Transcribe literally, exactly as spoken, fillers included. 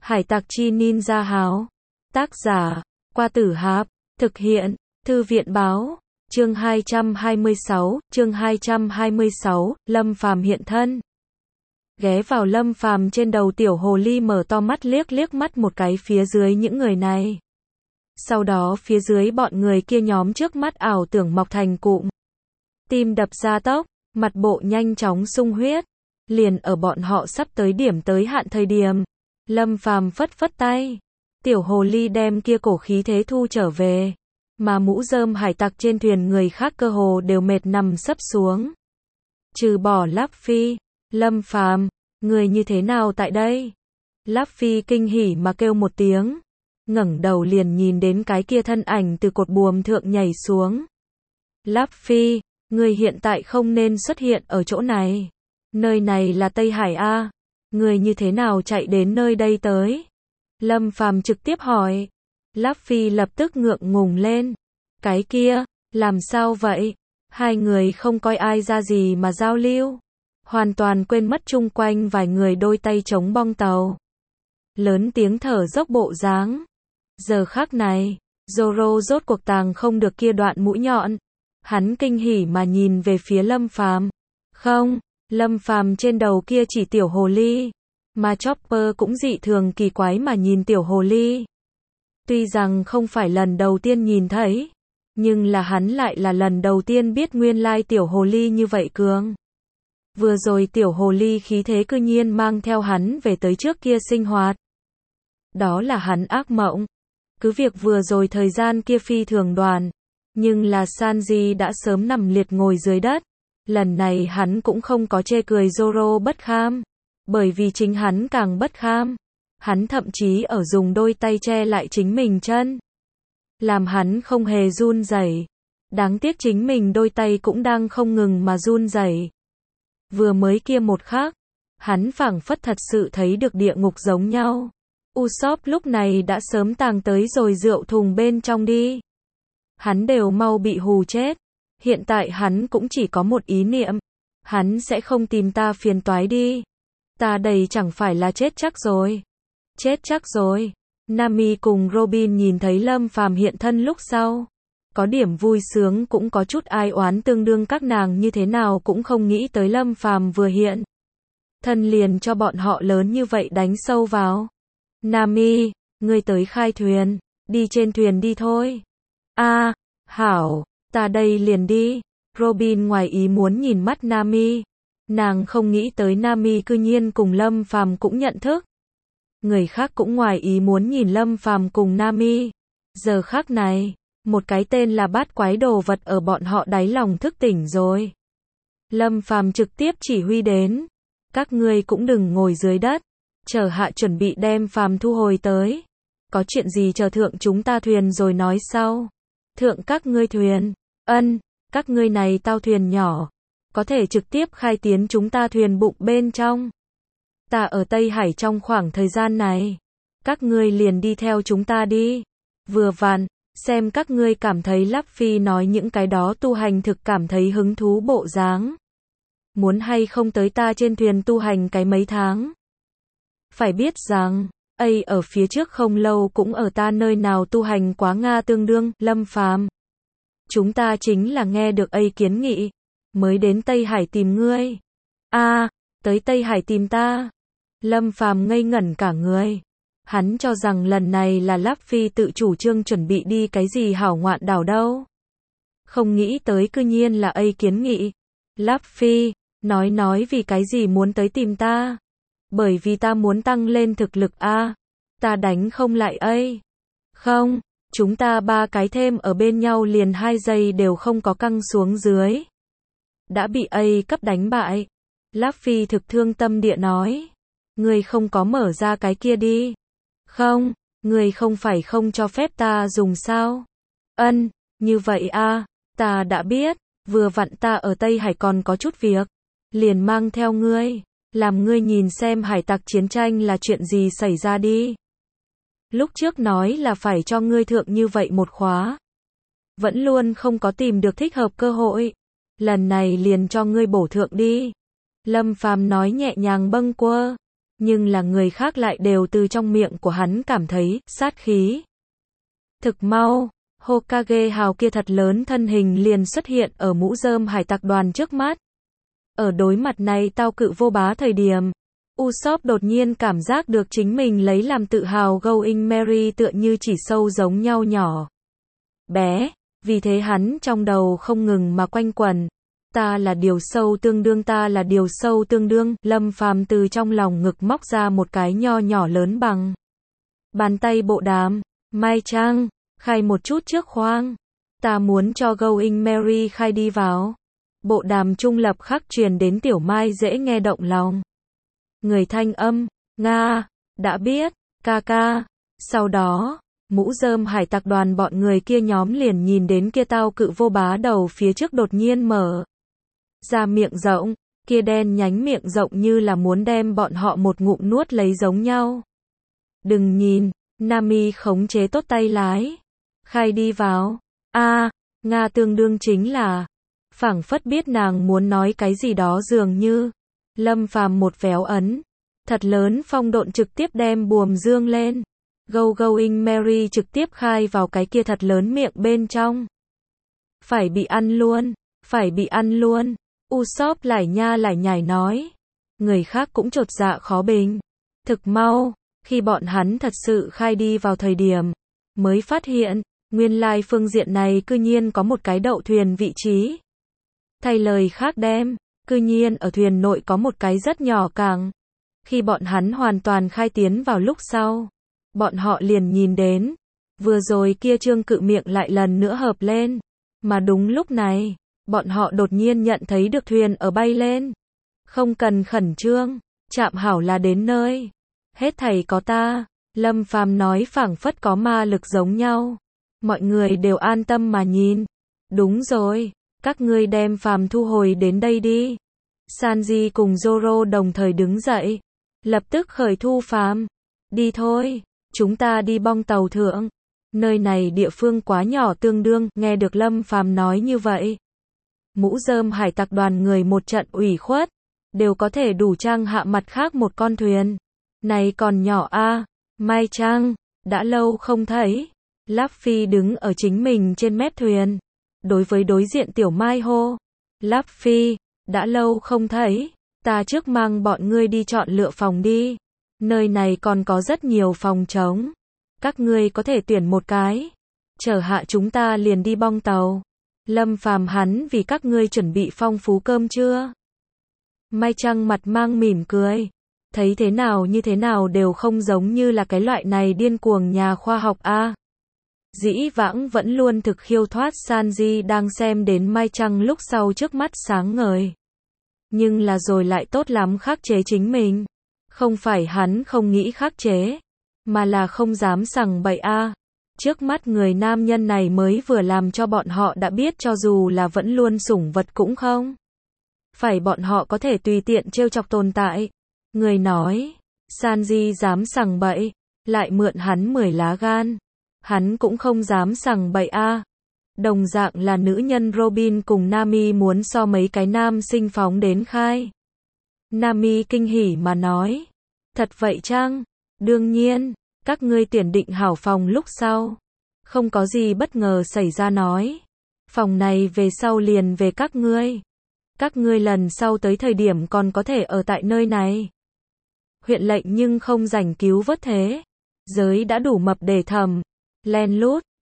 Hải tặc chi ninja háo. Tác giả, Qua Tử Hạp. Thực hiện, Thư viện báo. Chương hai trăm hai mươi sáu, chương hai trăm hai mươi sáu, Lâm Phàm hiện thân. Ghé vào Lâm Phàm trên đầu, tiểu hồ ly mở to mắt liếc liếc mắt một cái phía dưới những người này. Sau đó phía dưới bọn người kia nhóm trước mắt ảo tưởng mọc thành cụm. Tim đập gia tốc, mặt bộ nhanh chóng sung huyết. Liền ở bọn họ sắp tới điểm tới hạn thời điểm, Lâm Phàm phất phất tay. Tiểu hồ ly đem kia cổ khí thế thu trở về. Mà mũ rơm hải tặc trên thuyền người khác cơ hồ đều mệt nằm sấp xuống. Trừ bỏ Luffy, Lâm Phàm, người như thế nào tại đây? Luffy kinh hỉ mà kêu một tiếng. Ngẩng đầu liền nhìn đến cái kia thân ảnh từ cột buồm thượng nhảy xuống. Luffy, người hiện tại không nên xuất hiện ở chỗ này. Nơi này là Tây Hải A. Người như thế nào chạy đến nơi đây tới? Lâm Phàm trực tiếp hỏi. Luffy lập tức ngượng ngùng lên. Cái kia, làm sao vậy? Hai người không coi ai ra gì mà giao lưu. Hoàn toàn quên mất chung quanh vài người đôi tay chống bong tàu. Lớn tiếng thở dốc bộ dáng. Giờ khắc này, Zoro rốt cuộc tàng không được kia đoạn mũi nhọn. Hắn kinh hỉ mà nhìn về phía Lâm Phàm. Không, Lâm Phàm trên đầu kia chỉ tiểu hồ ly. Mà Chopper cũng dị thường kỳ quái mà nhìn tiểu hồ ly. Tuy rằng không phải lần đầu tiên nhìn thấy, nhưng là hắn lại là lần đầu tiên biết nguyên lai tiểu hồ ly như vậy cường. Vừa rồi tiểu hồ ly khí thế cư nhiên mang theo hắn về tới trước kia sinh hoạt. Đó là hắn ác mộng. Cứ việc vừa rồi thời gian kia phi thường đoàn, nhưng là Sanji đã sớm nằm liệt ngồi dưới đất. Lần này hắn cũng không có chê cười Zoro bất kham, bởi vì chính hắn càng bất kham. Hắn thậm chí ở dùng đôi tay che lại chính mình chân, làm hắn không hề run rẩy. Đáng tiếc chính mình đôi tay cũng đang không ngừng mà run rẩy. Vừa mới kia một khắc, hắn phảng phất thật sự thấy được địa ngục giống nhau. Usopp lúc này đã sớm tàng tới rồi rượu thùng bên trong đi. Hắn đều mau bị hù chết. Hiện tại hắn cũng chỉ có một ý niệm. Hắn sẽ không tìm ta phiền toái đi. Ta đây chẳng phải là chết chắc rồi. Chết chắc rồi. Nami cùng Robin nhìn thấy Lâm Phàm hiện thân lúc sau. Có điểm vui sướng cũng có chút ai oán, tương đương các nàng như thế nào cũng không nghĩ tới Lâm Phàm vừa hiện thân liền cho bọn họ lớn như vậy đánh sâu vào. Nami, ngươi tới khai thuyền, đi trên thuyền đi thôi. A, à, hảo, ta đây liền đi. Robin ngoài ý muốn nhìn mắt Nami. Nàng không nghĩ tới Nami cư nhiên cùng Lâm Phàm cũng nhận thức. Người khác cũng ngoài ý muốn nhìn Lâm Phàm cùng Nami. Giờ khắc này, một cái tên là bát quái đồ vật ở bọn họ đáy lòng thức tỉnh rồi. Lâm Phàm trực tiếp chỉ huy đến. Các ngươi cũng đừng ngồi dưới đất. Chờ hạ chuẩn bị đem Phàm thu hồi tới. Có chuyện gì chờ thượng chúng ta thuyền rồi nói sau. Thượng các ngươi thuyền. Ân, các ngươi này tao thuyền nhỏ. Có thể trực tiếp khai tiến chúng ta thuyền bụng bên trong. Ta ở Tây Hải trong khoảng thời gian này. Các ngươi liền đi theo chúng ta đi. Vừa vặn, xem các ngươi cảm thấy Luffy nói những cái đó tu hành thực cảm thấy hứng thú bộ dáng. Muốn hay không tới ta trên thuyền tu hành cái mấy tháng. Phải biết rằng, ấy ở phía trước không lâu cũng ở ta nơi nào tu hành quá Nga tương đương, Lâm Phàm. Chúng ta chính là nghe được ấy kiến nghị, mới đến Tây Hải tìm ngươi. A, à, tới Tây Hải tìm ta. Lâm Phàm ngây ngẩn cả người. Hắn cho rằng lần này là Luffy tự chủ trương chuẩn bị đi cái gì hảo ngoạn đảo đâu. Không nghĩ tới cư nhiên là ấy kiến nghị. Luffy, nói nói vì cái gì muốn tới tìm ta? Bởi vì ta muốn tăng lên thực lực a. À, ta đánh không lại ấy. Không, chúng ta ba cái thêm ở bên nhau liền hai giây đều không có căng xuống dưới. Đã bị ấy cấp đánh bại. Luffy thực thương tâm địa nói. Ngươi không có mở ra cái kia đi. Không, ngươi không phải không cho phép ta dùng sao? Ân, như vậy a, à, ta đã biết, vừa vặn ta ở Tây Hải còn có chút việc. Liền mang theo ngươi, làm ngươi nhìn xem hải tặc chiến tranh là chuyện gì xảy ra đi. Lúc trước nói là phải cho ngươi thượng như vậy một khóa. Vẫn luôn không có tìm được thích hợp cơ hội. Lần này liền cho ngươi bổ thượng đi. Lâm Phàm nói nhẹ nhàng bâng quơ. nhưng là người khác lại đều từ trong miệng của hắn cảm thấy sát khí. Thực mau, Hokage hào kia thật lớn thân hình liền xuất hiện ở mũ rơm hải tặc đoàn trước mắt. Ở đối mặt này tao cự vô bá thời điểm, Usopp đột nhiên cảm giác được chính mình lấy làm tự hào Going Merry tựa như chỉ sâu giống nhau nhỏ bé, vì thế hắn trong đầu không ngừng mà quanh quẩn. Ta là điều sâu tương đương, ta là điều sâu tương đương, Lâm Phàm từ trong lòng ngực móc ra một cái nho nhỏ lớn bằng bàn tay bộ đàm, Mai Trang, khai một chút trước khoang. Ta muốn cho Going Merry khai đi vào. Bộ đàm trung lập khắc truyền đến Tiểu Mai dễ nghe động lòng. Người thanh âm, Nga, đã biết, ca ca. Sau đó, mũ rơm hải tặc đoàn bọn người kia nhóm liền nhìn đến kia tao cự vô bá đầu phía trước đột nhiên mở ra miệng rộng, kia đen nhánh miệng rộng như là muốn đem bọn họ một ngụm nuốt lấy giống nhau. Đừng nhìn, Nami khống chế tốt tay lái. Khai đi vào. A, Nga tương đương chính là, phảng phất biết nàng muốn nói cái gì đó dường như. Lâm Phàm một véo ấn, thật lớn phong độn trực tiếp đem buồm dương lên. Go Going Merry trực tiếp khai vào cái kia thật lớn miệng bên trong. Phải bị ăn luôn, phải bị ăn luôn. Usopp lải nha lải nhải nói. Người khác cũng chột dạ khó bình. Thực mau, khi bọn hắn thật sự khai đi vào thời điểm, mới phát hiện, nguyên lai phương diện này cư nhiên có một cái đậu thuyền vị trí. Thay lời khác đem, cư nhiên ở thuyền nội có một cái rất nhỏ cảng. Khi bọn hắn hoàn toàn khai tiến vào lúc sau, bọn họ liền nhìn đến, vừa rồi kia trương cự miệng lại lần nữa hợp lên, mà đúng lúc này, bọn họ đột nhiên nhận thấy được thuyền ở bay lên. Không cần khẩn trương, chạm hảo là đến nơi. Hết thảy có ta, Lâm Phàm nói phảng phất có ma lực giống nhau. Mọi người đều an tâm mà nhìn. Đúng rồi, các ngươi đem Phàm thu hồi đến đây đi. Sanji cùng Zoro đồng thời đứng dậy, lập tức khởi thu Phàm. Đi thôi, chúng ta đi bong tàu thượng. Nơi này địa phương quá nhỏ tương đương, nghe được Lâm Phàm nói như vậy. Mũ rơm hải tặc đoàn người một trận ủy khuất, đều có thể đủ trang hạ mặt khác một con thuyền. Này còn nhỏ a, à, Mai Trang, đã lâu không thấy. Luffy đứng ở chính mình trên mép thuyền, đối với đối diện Tiểu Mai hô. Luffy, đã lâu không thấy, ta trước mang bọn ngươi đi chọn lựa phòng đi. Nơi này còn có rất nhiều phòng trống. Các ngươi có thể tuyển một cái. Chờ hạ chúng ta liền đi bong tàu. Lâm Phàm hắn vì các ngươi chuẩn bị phong phú cơm trưa. Mai Trăng mặt mang mỉm cười. Thấy thế nào như thế nào đều không giống như là cái loại này điên cuồng nhà khoa học a. À. Dĩ vãng vẫn luôn thực khiêu thoát Sanji đang xem đến Mai Trăng lúc sau trước mắt sáng ngời. Nhưng là rồi lại tốt lắm khắc chế chính mình. Không phải hắn không nghĩ khắc chế, mà là không dám sằng bậy a. À. Trước mắt người nam nhân này mới vừa làm cho bọn họ đã biết cho dù là vẫn luôn sủng vật cũng không. Phải bọn họ có thể tùy tiện trêu chọc tồn tại. Người nói, Sanji dám sằng bậy, lại mượn hắn mười lá gan. Hắn cũng không dám sằng bậy a. À. Đồng dạng là nữ nhân Robin cùng Nami muốn so mấy cái nam sinh phóng đến khai. Nami kinh hỉ mà nói. Thật vậy chăng? Đương nhiên, các ngươi tuyển định hảo phòng lúc sau. Không có gì bất ngờ xảy ra nói. Phòng này về sau liền về các ngươi. Các ngươi lần sau tới thời điểm còn có thể ở tại nơi này. Huyện lệnh nhưng không rảnh cứu vớt thế. Giới đã đủ mập để thầm. Len lút,